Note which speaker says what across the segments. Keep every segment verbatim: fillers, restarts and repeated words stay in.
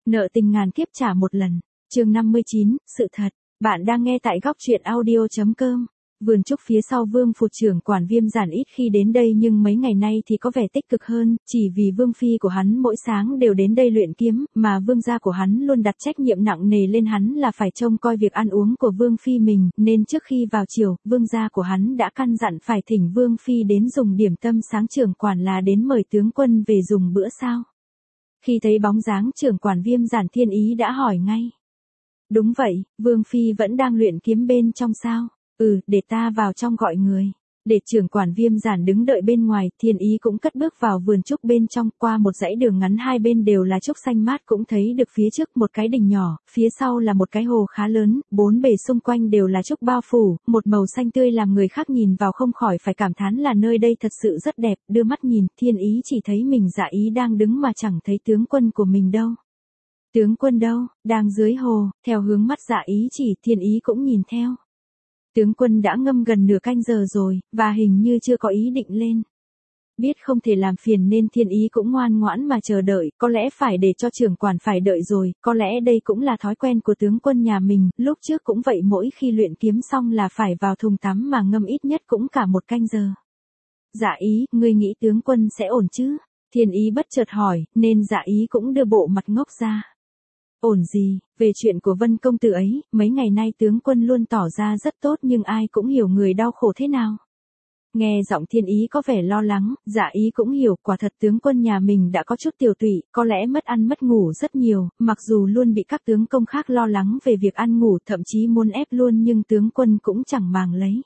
Speaker 1: Nợ tình ngàn kiếp trả một lần. Chương năm mươi chín, sự thật. Bạn đang nghe tại góc truyện audio chấm com. Vườn trúc phía sau Vương phủ trưởng quản Viêm Giản ít khi đến đây nhưng mấy ngày nay thì có vẻ tích cực hơn, chỉ vì Vương phi của hắn mỗi sáng đều đến đây luyện kiếm, mà Vương gia của hắn luôn đặt trách nhiệm nặng nề lên hắn là phải trông coi việc ăn uống của Vương phi mình, nên trước khi vào chiều, Vương gia của hắn đã căn dặn phải thỉnh Vương phi đến dùng điểm tâm sáng. Trưởng quản là đến mời tướng quân về dùng bữa sao? Khi thấy bóng dáng trưởng quản Viêm Giản, Thiên Ý đã hỏi ngay. Đúng vậy, Vương phi vẫn đang luyện kiếm bên trong sao? Ừ, để ta vào trong gọi người. Để trưởng quản Viêm Giản đứng đợi bên ngoài, Thiên Ý cũng cất bước vào vườn trúc bên trong, qua một dãy đường ngắn hai bên đều là trúc xanh mát, cũng thấy được phía trước một cái đình nhỏ, phía sau là một cái hồ khá lớn, bốn bề xung quanh đều là trúc bao phủ, một màu xanh tươi làm người khác nhìn vào không khỏi phải cảm thán là nơi đây thật sự rất đẹp. Đưa mắt nhìn, Thiên Ý chỉ thấy mình Dạ Ý đang đứng mà chẳng thấy tướng quân của mình đâu. Tướng quân đâu? Đang dưới hồ. Theo hướng mắt Dạ Ý chỉ, Thiên Ý cũng nhìn theo. Tướng quân đã ngâm gần nửa canh giờ rồi, và hình như chưa có ý định lên. Biết không thể làm phiền nên Thiên Ý cũng ngoan ngoãn mà chờ đợi, có lẽ phải để cho trưởng quản phải đợi rồi, có lẽ đây cũng là thói quen của tướng quân nhà mình, lúc trước cũng vậy, mỗi khi luyện kiếm xong là phải vào thùng tắm mà ngâm ít nhất cũng cả một canh giờ. Dạ Ý, ngươi nghĩ tướng quân sẽ ổn chứ? Thiên Ý bất chợt hỏi, nên Dạ Ý cũng đưa bộ mặt ngốc ra. Ổn gì, về chuyện của Vân công tử ấy, mấy ngày nay tướng quân luôn tỏ ra rất tốt nhưng ai cũng hiểu người đau khổ thế nào. Nghe giọng Thiên Ý có vẻ lo lắng, Dạ Ý cũng hiểu, quả thật tướng quân nhà mình đã có chút tiểu tụy, có lẽ mất ăn mất ngủ rất nhiều, mặc dù luôn bị các tướng công khác lo lắng về việc ăn ngủ, thậm chí muốn ép luôn, nhưng tướng quân cũng chẳng màng lấy.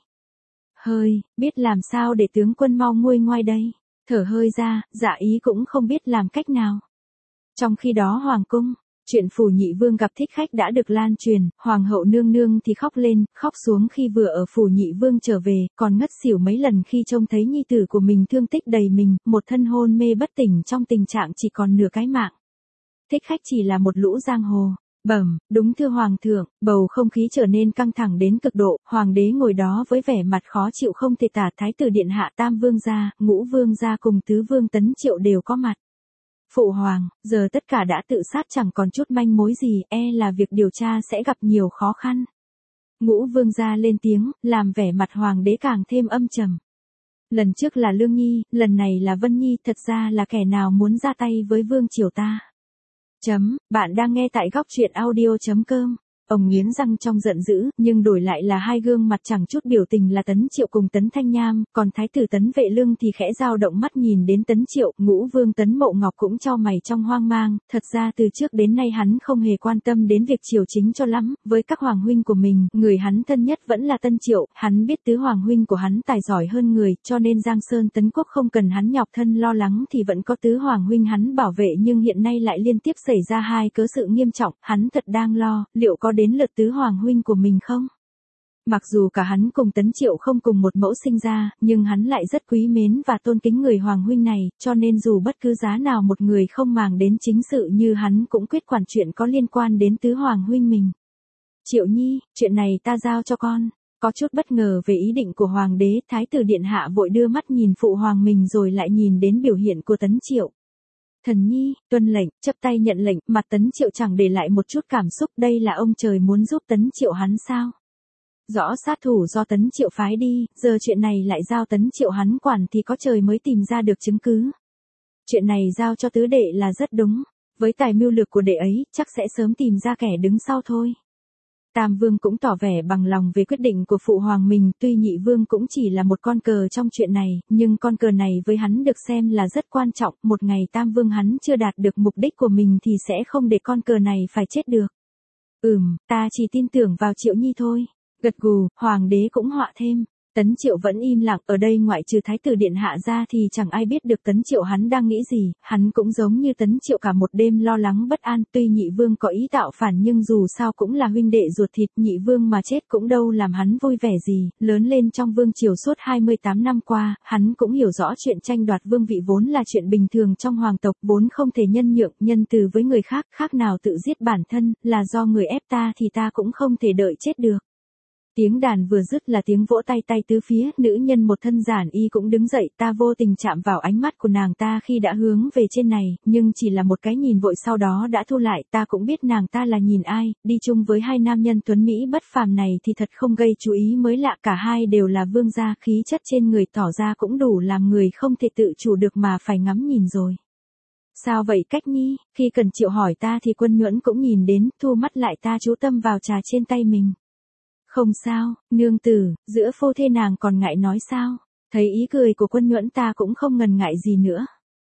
Speaker 1: Hơi, biết làm sao để tướng quân mau nguôi ngoai đây. Thở hơi ra, Dạ Ý cũng không biết làm cách nào. Trong khi đó hoàng cung, chuyện Phủ Nhị Vương gặp thích khách đã được lan truyền, hoàng hậu nương nương thì khóc lên, khóc xuống khi vừa ở Phủ Nhị Vương trở về, còn ngất xỉu mấy lần khi trông thấy nhi tử của mình thương tích đầy mình, một thân hôn mê bất tỉnh trong tình trạng chỉ còn nửa cái mạng. Thích khách chỉ là một lũ giang hồ. Bẩm, đúng thưa hoàng thượng. Bầu không khí trở nên căng thẳng đến cực độ, hoàng đế ngồi đó với vẻ mặt khó chịu không thể tả. Thái tử điện hạ, Tam vương gia, Ngũ vương gia cùng Tứ vương Tấn Triệu đều có mặt. Phụ hoàng, giờ tất cả đã tự sát, chẳng còn chút manh mối gì, e là việc điều tra sẽ gặp nhiều khó khăn. Ngũ vương gia lên tiếng, làm vẻ mặt hoàng đế càng thêm âm trầm. Lần trước là Lương Nhi, lần này là Vân Nhi, thật ra là kẻ nào muốn ra tay với vương triều ta. Chấm, bạn đang nghe tại góc truyện audio chấm com. Ông nghiến răng trong giận dữ, nhưng đổi lại là hai gương mặt chẳng chút biểu tình là Tấn Triệu cùng Tấn Thanh Nham, còn Thái tử Tấn Vệ Lương thì khẽ dao động mắt nhìn đến Tấn Triệu. Ngũ vương Tấn Mộ Ngọc cũng chau mày trong hoang mang, thật ra từ trước đến nay hắn không hề quan tâm đến việc triều chính cho lắm, với các hoàng huynh của mình, người hắn thân nhất vẫn là Tân Triệu, hắn biết tứ hoàng huynh của hắn tài giỏi hơn người, cho nên Giang Sơn Tấn Quốc không cần hắn nhọc thân lo lắng thì vẫn có tứ hoàng huynh hắn bảo vệ, nhưng hiện nay lại liên tiếp xảy ra hai cớ sự nghiêm trọng, hắn thật đang lo, liệu có đến lượt tứ hoàng huynh của mình không? Mặc dù cả hắn cùng Tấn Triệu không cùng một mẫu sinh ra, nhưng hắn lại rất quý mến và tôn kính người hoàng huynh này, cho nên dù bất cứ giá nào một người không màng đến chính sự như hắn cũng quyết quản chuyện có liên quan đến tứ hoàng huynh mình. Triệu Nhi, chuyện này ta giao cho con. Có chút bất ngờ về ý định của hoàng đế, Thái tử điện hạ vội đưa mắt nhìn phụ hoàng mình rồi lại nhìn đến biểu hiện của Tấn Triệu. Thần nhi, tuân lệnh, chắp tay nhận lệnh, mặt Tấn Triệu chẳng để lại một chút cảm xúc, đây là ông trời muốn giúp Tấn Triệu hắn sao? Rõ sát thủ do Tấn Triệu phái đi, giờ chuyện này lại giao Tấn Triệu hắn quản thì có trời mới tìm ra được chứng cứ. Chuyện này giao cho tứ đệ là rất đúng, với tài mưu lược của đệ ấy, chắc sẽ sớm tìm ra kẻ đứng sau thôi. Tam vương cũng tỏ vẻ bằng lòng về quyết định của phụ hoàng mình, tuy nhị vương cũng chỉ là một con cờ trong chuyện này, nhưng con cờ này với hắn được xem là rất quan trọng, một ngày tam vương hắn chưa đạt được mục đích của mình thì sẽ không để con cờ này phải chết được. Ừm, ta chỉ tin tưởng vào Triệu Nhi thôi. Gật gù, hoàng đế cũng họa thêm. Tấn Triệu vẫn im lặng, ở đây ngoại trừ Thái tử điện hạ ra thì chẳng ai biết được Tấn Triệu hắn đang nghĩ gì, hắn cũng giống như Tấn Triệu cả một đêm lo lắng bất an, tuy nhị vương có ý tạo phản nhưng dù sao cũng là huynh đệ ruột thịt, nhị vương mà chết cũng đâu làm hắn vui vẻ gì, lớn lên trong vương triều suốt hai mươi tám năm qua, hắn cũng hiểu rõ chuyện tranh đoạt vương vị vốn là chuyện bình thường trong hoàng tộc, vốn không thể nhân nhượng, nhân từ với người khác, khác nào tự giết bản thân, là do người ép ta thì ta cũng không thể đợi chết được. Tiếng đàn vừa dứt là tiếng vỗ tay tay tứ phía, nữ nhân một thân giản y cũng đứng dậy, ta vô tình chạm vào ánh mắt của nàng ta khi đã hướng về trên này, nhưng chỉ là một cái nhìn vội sau đó đã thu lại, ta cũng biết nàng ta là nhìn ai, đi chung với hai nam nhân tuấn Mỹ bất phàm này thì thật không gây chú ý mới lạ, cả hai đều là vương gia, khí chất trên người tỏ ra cũng đủ làm người không thể tự chủ được mà phải ngắm nhìn rồi. Sao vậy Cách Nhi? Khi Cần Triệu hỏi ta thì Quân Nhuận cũng nhìn đến, thu mắt lại, ta chú tâm vào trà trên tay mình. Không sao, nương tử, giữa phô thê nàng còn ngại nói sao? Thấy ý cười của Quân Nhuận ta cũng không ngần ngại gì nữa.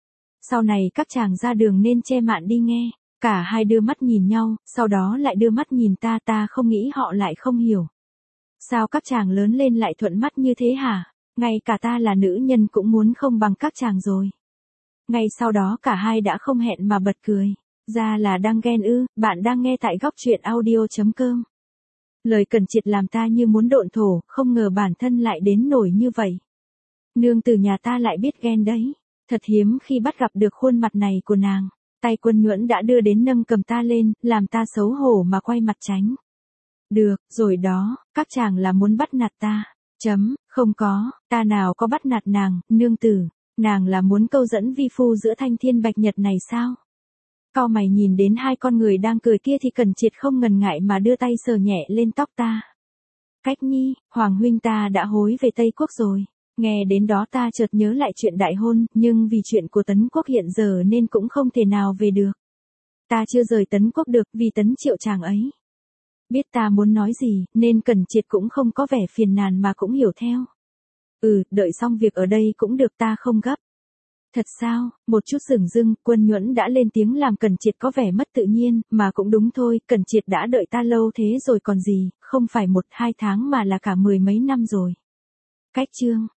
Speaker 1: Sau này các chàng ra đường nên che mạn đi nghe. Cả hai đưa mắt nhìn nhau, sau đó lại đưa mắt nhìn ta, ta không nghĩ họ lại không hiểu. Sao các chàng lớn lên lại thuận mắt như thế hả? Ngay cả ta là nữ nhân cũng muốn không bằng các chàng rồi. Ngay sau đó cả hai đã không hẹn mà bật cười. Ra là đang ghen ư? Bạn đang nghe tại góc truyện audio chấm com. Lời Cần Triệt làm ta như muốn độn thổ, không ngờ bản thân lại đến nổi như vậy. Nương tử nhà ta lại biết ghen đấy. Thật hiếm khi bắt gặp được khuôn mặt này của nàng. Tay Quân Nhuận đã đưa đến nâng cầm ta lên, làm ta xấu hổ mà quay mặt tránh. Được, rồi đó, các chàng là muốn bắt nạt ta. Chấm, không có, ta nào có bắt nạt nàng, nương tử. Nàng là muốn câu dẫn vi phu giữa thanh thiên bạch nhật này sao? Cau mày nhìn đến hai con người đang cười kia thì Cần Triệt không ngần ngại mà đưa tay sờ nhẹ lên tóc ta. Cách Nhi, Hoàng huynh ta đã hối về Tây Quốc rồi. Nghe đến đó ta chợt nhớ lại chuyện đại hôn, nhưng vì chuyện của Tấn Quốc hiện giờ nên cũng không thể nào về được. Ta chưa rời Tấn Quốc được vì Tấn Triệu chàng ấy. Biết ta muốn nói gì, nên Cần Triệt cũng không có vẻ phiền nàn mà cũng hiểu theo. Ừ, đợi xong việc ở đây cũng được, ta không gấp. Thật sao? Một chút dửng dưng, Quân Nhuận đã lên tiếng làm Cần Triệt có vẻ mất tự nhiên, mà cũng đúng thôi, Cần Triệt đã đợi ta lâu thế rồi còn gì, không phải một hai tháng mà là cả mười mấy năm rồi. Cách chương